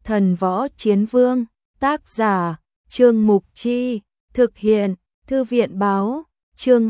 Thần Võ Chiến Vương, tác giả, Trương Mục Chi, thực hiện, Thư viện báo, chương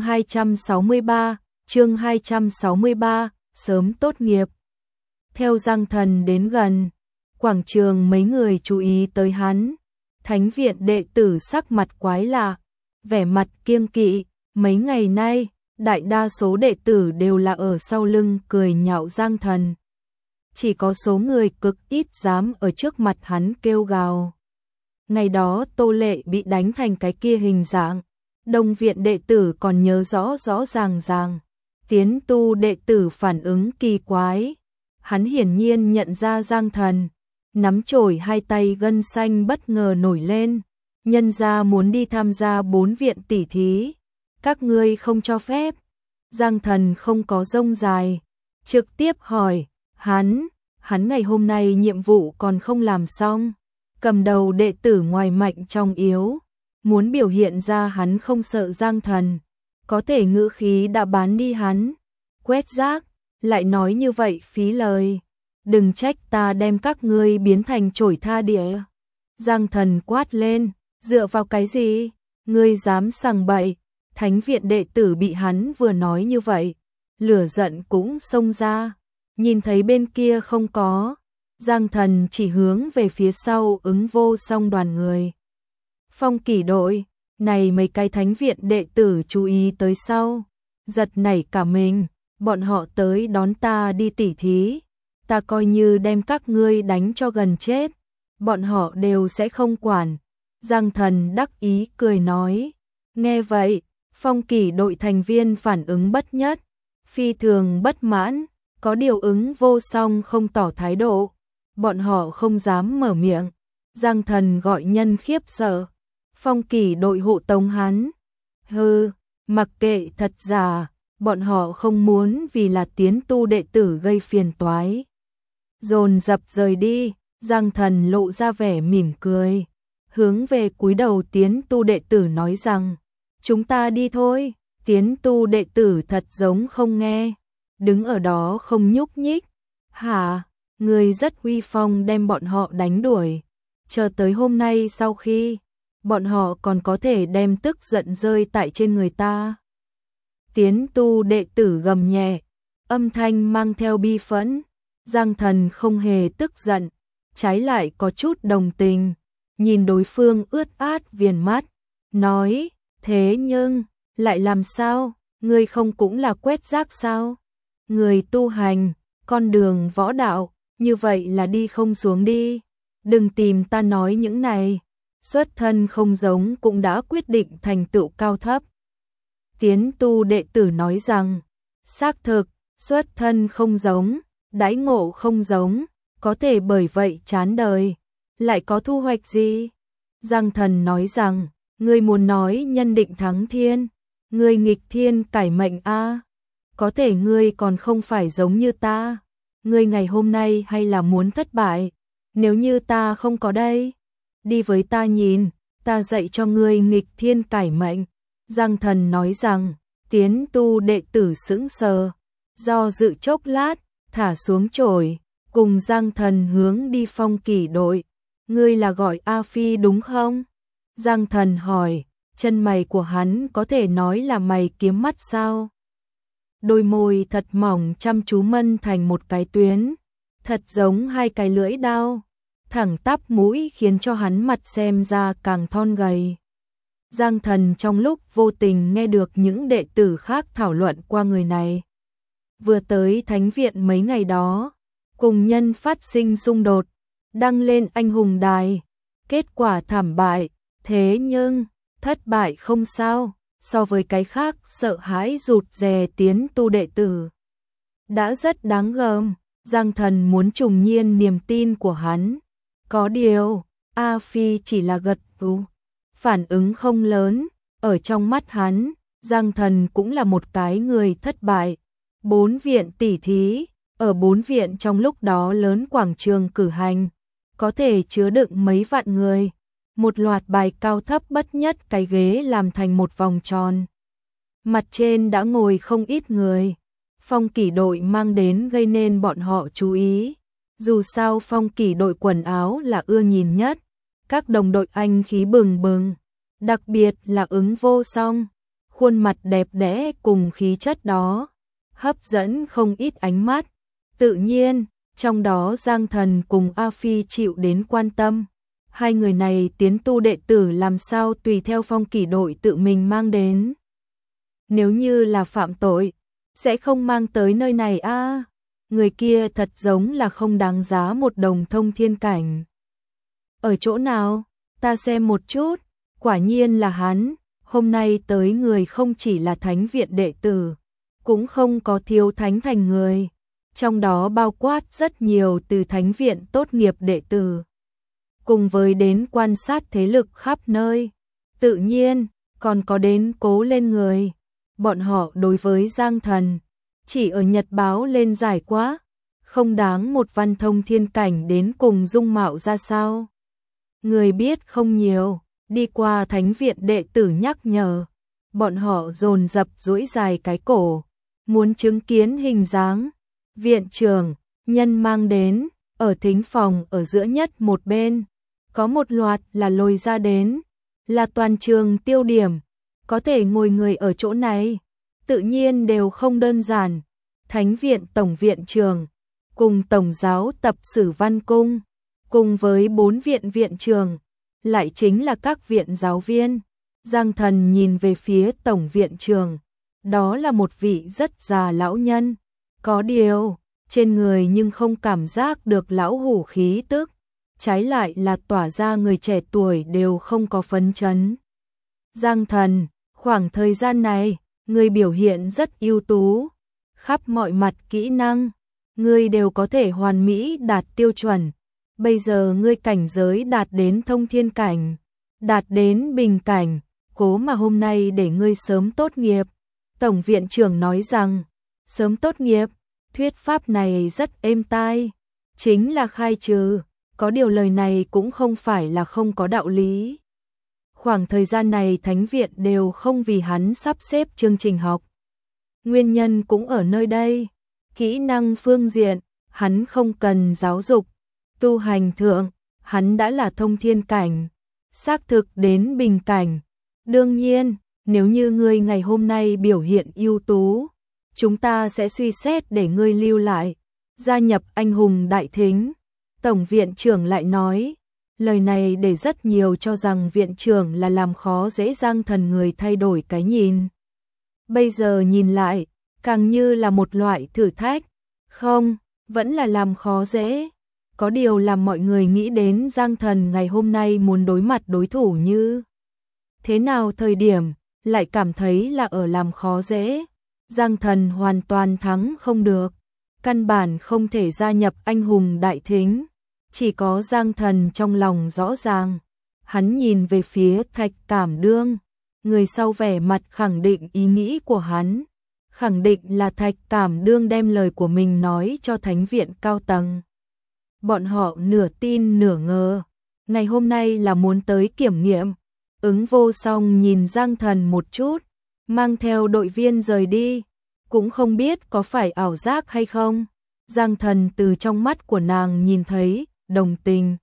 263, sớm tốt nghiệp. Theo Giang Thần đến gần, quảng trường mấy người chú ý tới hắn, thánh viện đệ tử sắc mặt quái lạ, vẻ mặt kiêng kỵ, mấy ngày nay, đại đa số đệ tử đều là ở sau lưng cười nhạo Giang Thần. Chỉ có số người cực ít dám ở trước mặt hắn kêu gào. Ngày đó Tô Lệ bị đánh thành cái kia hình dạng, Đông viện đệ tử còn nhớ rõ rõ ràng. Tiến tu đệ tử phản ứng kỳ quái. Hắn hiển nhiên nhận ra Giang Thần, nắm chổi hai tay gân xanh bất ngờ nổi lên. Nhân ra muốn đi tham gia 4 viện tỷ thí, các ngươi không cho phép. Giang Thần không có rông dài, trực tiếp hỏi, hắn ngày hôm nay nhiệm vụ còn không làm xong. Cầm đầu đệ tử ngoài mạnh trong yếu, muốn biểu hiện ra hắn không sợ Giang Thần, có thể ngữ khí đã bán đi hắn. Quét rác, lại nói như vậy phí lời. Đừng trách ta đem các ngươi biến thành chổi tha địa. Giang Thần quát lên, dựa vào cái gì? Ngươi dám sằng bậy? Thánh viện đệ tử bị hắn vừa nói như vậy, lửa giận cũng xông ra. Nhìn thấy bên kia không có, Giang Thần chỉ hướng về phía sau ứng vô song đoàn người. Phong Kỷ đội, này mấy cái thánh viện đệ tử chú ý tới sau, giật nảy cả mình, bọn họ tới đón ta đi tỉ thí, ta coi như đem các ngươi đánh cho gần chết, bọn họ đều sẽ không quản. Giang Thần đắc ý cười nói, nghe vậy, Phong Kỷ đội thành viên phản ứng bất nhất, phi thường bất mãn, có điều ứng vô song không tỏ thái độ, bọn họ không dám mở miệng. Giang Thần gọi nhân khiếp sợ, Phong Kỷ đội hộ tống hắn. Hừ, mặc kệ thật giả, bọn họ không muốn vì là tiến tu đệ tử gây phiền toái. Dồn dập rời đi, Giang Thần lộ ra vẻ mỉm cười, hướng về cúi đầu tiến tu đệ tử nói rằng, chúng ta đi thôi. Tiến tu đệ tử thật giống không nghe, đứng ở đó không nhúc nhích. Hả, người rất uy phong đem bọn họ đánh đuổi, chờ tới hôm nay sau khi, bọn họ còn có thể đem tức giận rơi tại trên người ta. Tiến tu đệ tử gầm nhẹ, âm thanh mang theo bi phẫn. Giang Thần không hề tức giận, trái lại có chút đồng tình, nhìn đối phương ướt át viền mắt, nói, thế nhưng, lại làm sao, ngươi không cũng là quét rác sao? Người tu hành, con đường võ đạo, như vậy là đi không xuống đi, đừng tìm ta nói những này, xuất thân không giống cũng đã quyết định thành tựu cao thấp. Tiến tu đệ tử nói rằng, xác thực, xuất thân không giống, đãi ngộ không giống, có thể bởi vậy chán đời, lại có thu hoạch gì? Giang Thần nói rằng, ngươi muốn nói nhân định thắng thiên, ngươi nghịch thiên cải mệnh a, có thể ngươi còn không phải giống như ta, ngươi ngày hôm nay hay là muốn thất bại, nếu như ta không có đây, đi với ta nhìn, ta dạy cho ngươi nghịch thiên cải mệnh. Giang Thần nói rằng, tiến tu đệ tử sững sờ, do dự chốc lát, thả xuống chổi, cùng Giang Thần hướng đi Phong Kỷ đội. Ngươi là gọi A Phi đúng không? Giang Thần hỏi, chân mày của hắn có thể nói là mày kiếm mắt sao? Đôi môi thật mỏng chăm chú mân thành một cái tuyến, thật giống hai cái lưỡi dao, thẳng tắp mũi khiến cho hắn mặt xem ra càng thon gầy. Giang Thần trong lúc vô tình nghe được những đệ tử khác thảo luận qua người này. Vừa tới thánh viện mấy ngày đó, cùng nhân phát sinh xung đột, đăng lên anh hùng đài, kết quả thảm bại, thế nhưng, thất bại không sao, so với cái khác sợ hãi rụt rè tiến tu đệ tử. Đã rất đáng gờm, Giang Thần muốn trùng nhiên niềm tin của hắn. Có điều, A Phi chỉ là gật gù, phản ứng không lớn, ở trong mắt hắn, Giang Thần cũng là một cái người thất bại. 4 viện tỷ thí, ở 4 viện trong lúc đó lớn quảng trường cử hành, có thể chứa đựng mấy vạn người. Một loạt bài cao thấp bất nhất cái ghế làm thành một vòng tròn. Mặt trên đã ngồi không ít người. Phong Kỷ đội mang đến gây nên bọn họ chú ý. Dù sao Phong Kỳ đội quần áo là ưa nhìn nhất, các đồng đội anh khí bừng bừng, đặc biệt là Ứng Vô Song, khuôn mặt đẹp đẽ cùng khí chất đó, hấp dẫn không ít ánh mắt. Tự nhiên, trong đó Giang Thần cùng A Phi chịu đến quan tâm. Hai người này tiến tu đệ tử làm sao tùy theo Phong Kỳ đội tự mình mang đến. Nếu như là phạm tội, sẽ không mang tới nơi này a. Người kia thật giống là không đáng giá một đồng thông thiên cảnh. Ở chỗ nào? Ta xem một chút. Quả nhiên là hắn. Hôm nay tới người không chỉ là thánh viện đệ tử, cũng không có thiếu thánh thành người. Trong đó bao quát rất nhiều từ thánh viện tốt nghiệp đệ tử. Cùng với đến quan sát thế lực khắp nơi. Tự nhiên, còn có đến cố lên người. Bọn họ đối với Giang Thần, chỉ ở nhật báo lên giải quá, không đáng một văn thông thiên cảnh đến cùng dung mạo ra sao. Người biết không nhiều, đi qua thánh viện đệ tử nhắc nhở, bọn họ dồn dập duỗi dài cái cổ, muốn chứng kiến hình dáng. Viện trưởng, nhân mang đến, ở thính phòng ở giữa nhất một bên, có một loạt là lôi ra đến, là toàn trường tiêu điểm, có thể ngồi người ở chỗ này, tự nhiên đều không đơn giản. Thánh viện tổng viện trường, cùng tổng giáo tập sử văn cung, cùng với 4 viện viện trường, lại chính là các viện giáo viên. Giang Thần nhìn về phía tổng viện trường, đó là một vị rất già lão nhân, có điều, trên người nhưng không cảm giác được lão hủ khí tức, trái lại là tỏa ra người trẻ tuổi đều không có phấn chấn. Giang Thần, khoảng thời gian này, người biểu hiện rất ưu tú, khắp mọi mặt kỹ năng, ngươi đều có thể hoàn mỹ đạt tiêu chuẩn. Bây giờ ngươi cảnh giới đạt đến thông thiên cảnh, đạt đến bình cảnh, cố mà hôm nay để ngươi sớm tốt nghiệp. Tổng viện trưởng nói rằng, sớm tốt nghiệp, thuyết pháp này rất êm tai, chính là khai trừ, có điều lời này cũng không phải là không có đạo lý. Khoảng thời gian này thánh viện đều không vì hắn sắp xếp chương trình học. Nguyên nhân cũng ở nơi đây, kỹ năng phương diện, hắn không cần giáo dục, tu hành thượng, hắn đã là thông thiên cảnh, xác thực đến bình cảnh. Đương nhiên, nếu như ngươi ngày hôm nay biểu hiện ưu tú, chúng ta sẽ suy xét để ngươi lưu lại, gia nhập anh hùng đại thính. Tổng viện trưởng lại nói, lời này để rất nhiều cho rằng viện trưởng là làm khó dễ Giang Thần người thay đổi cái nhìn. Bây giờ nhìn lại, càng như là một loại thử thách. Không, vẫn là làm khó dễ. Có điều làm mọi người nghĩ đến Giang Thần ngày hôm nay muốn đối mặt đối thủ như thế nào thời điểm, lại cảm thấy là ở làm khó dễ. Giang Thần hoàn toàn thắng không được, căn bản không thể gia nhập anh hùng đại thính. Chỉ có Giang Thần trong lòng rõ ràng, hắn nhìn về phía Thạch Cảm Đương, người sau vẻ mặt khẳng định ý nghĩ của hắn, khẳng định là Thạch Cảm Đương đem lời của mình nói cho thánh viện cao tầng. Bọn họ nửa tin nửa ngờ, ngày hôm nay là muốn tới kiểm nghiệm. Ứng Vô Song nhìn Giang Thần một chút, mang theo đội viên rời đi, cũng không biết có phải ảo giác hay không. Giang Thần từ trong mắt của nàng nhìn thấy đồng tình.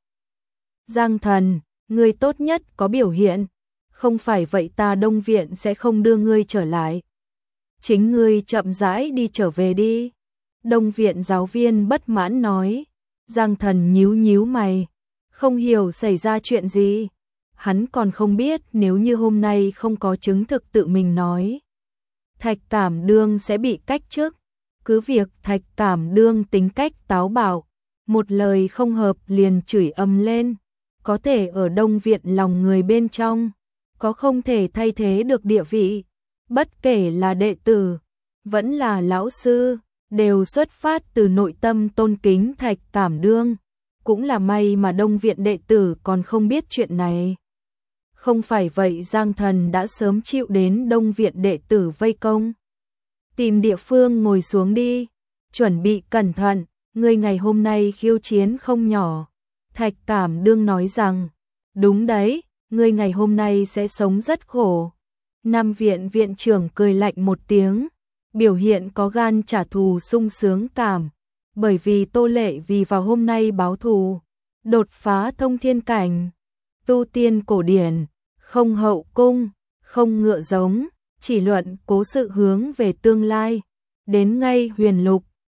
Giang Thần, ngươi tốt nhất có biểu hiện, không phải vậy ta Đông viện sẽ không đưa ngươi trở lại. Chính ngươi chậm rãi đi trở về đi. Đông viện giáo viên bất mãn nói. Giang Thần nhíu nhíu mày, không hiểu xảy ra chuyện gì. Hắn còn không biết nếu như hôm nay không có chứng thực tự mình nói, Thạch Cảm Đương sẽ bị cách chức. Cứ việc Thạch Cảm Đương tính cách táo bạo, một lời không hợp liền chửi ầm lên, có thể ở Đông viện lòng người bên trong, có không thể thay thế được địa vị. Bất kể là đệ tử, vẫn là lão sư, đều xuất phát từ nội tâm tôn kính Thạch Cảm Đương. Cũng là may mà Đông viện đệ tử còn không biết chuyện này. Không phải vậy Giang Thần đã sớm chịu đến Đông viện đệ tử vây công. Tìm địa phương ngồi xuống đi, chuẩn bị cẩn thận, ngươi ngày hôm nay khiêu chiến không nhỏ. Thạch Cảm Đương nói rằng, đúng đấy, ngươi ngày hôm nay sẽ sống rất khổ. Nam viện viện trưởng cười lạnh một tiếng, biểu hiện có gan trả thù sung sướng cảm. Bởi vì Tô Lệ vì vào hôm nay báo thù, đột phá thông thiên cảnh, tu tiên cổ điển, không hậu cung, không ngựa giống, chỉ luận cố sự hướng về tương lai, đến ngay huyền lục,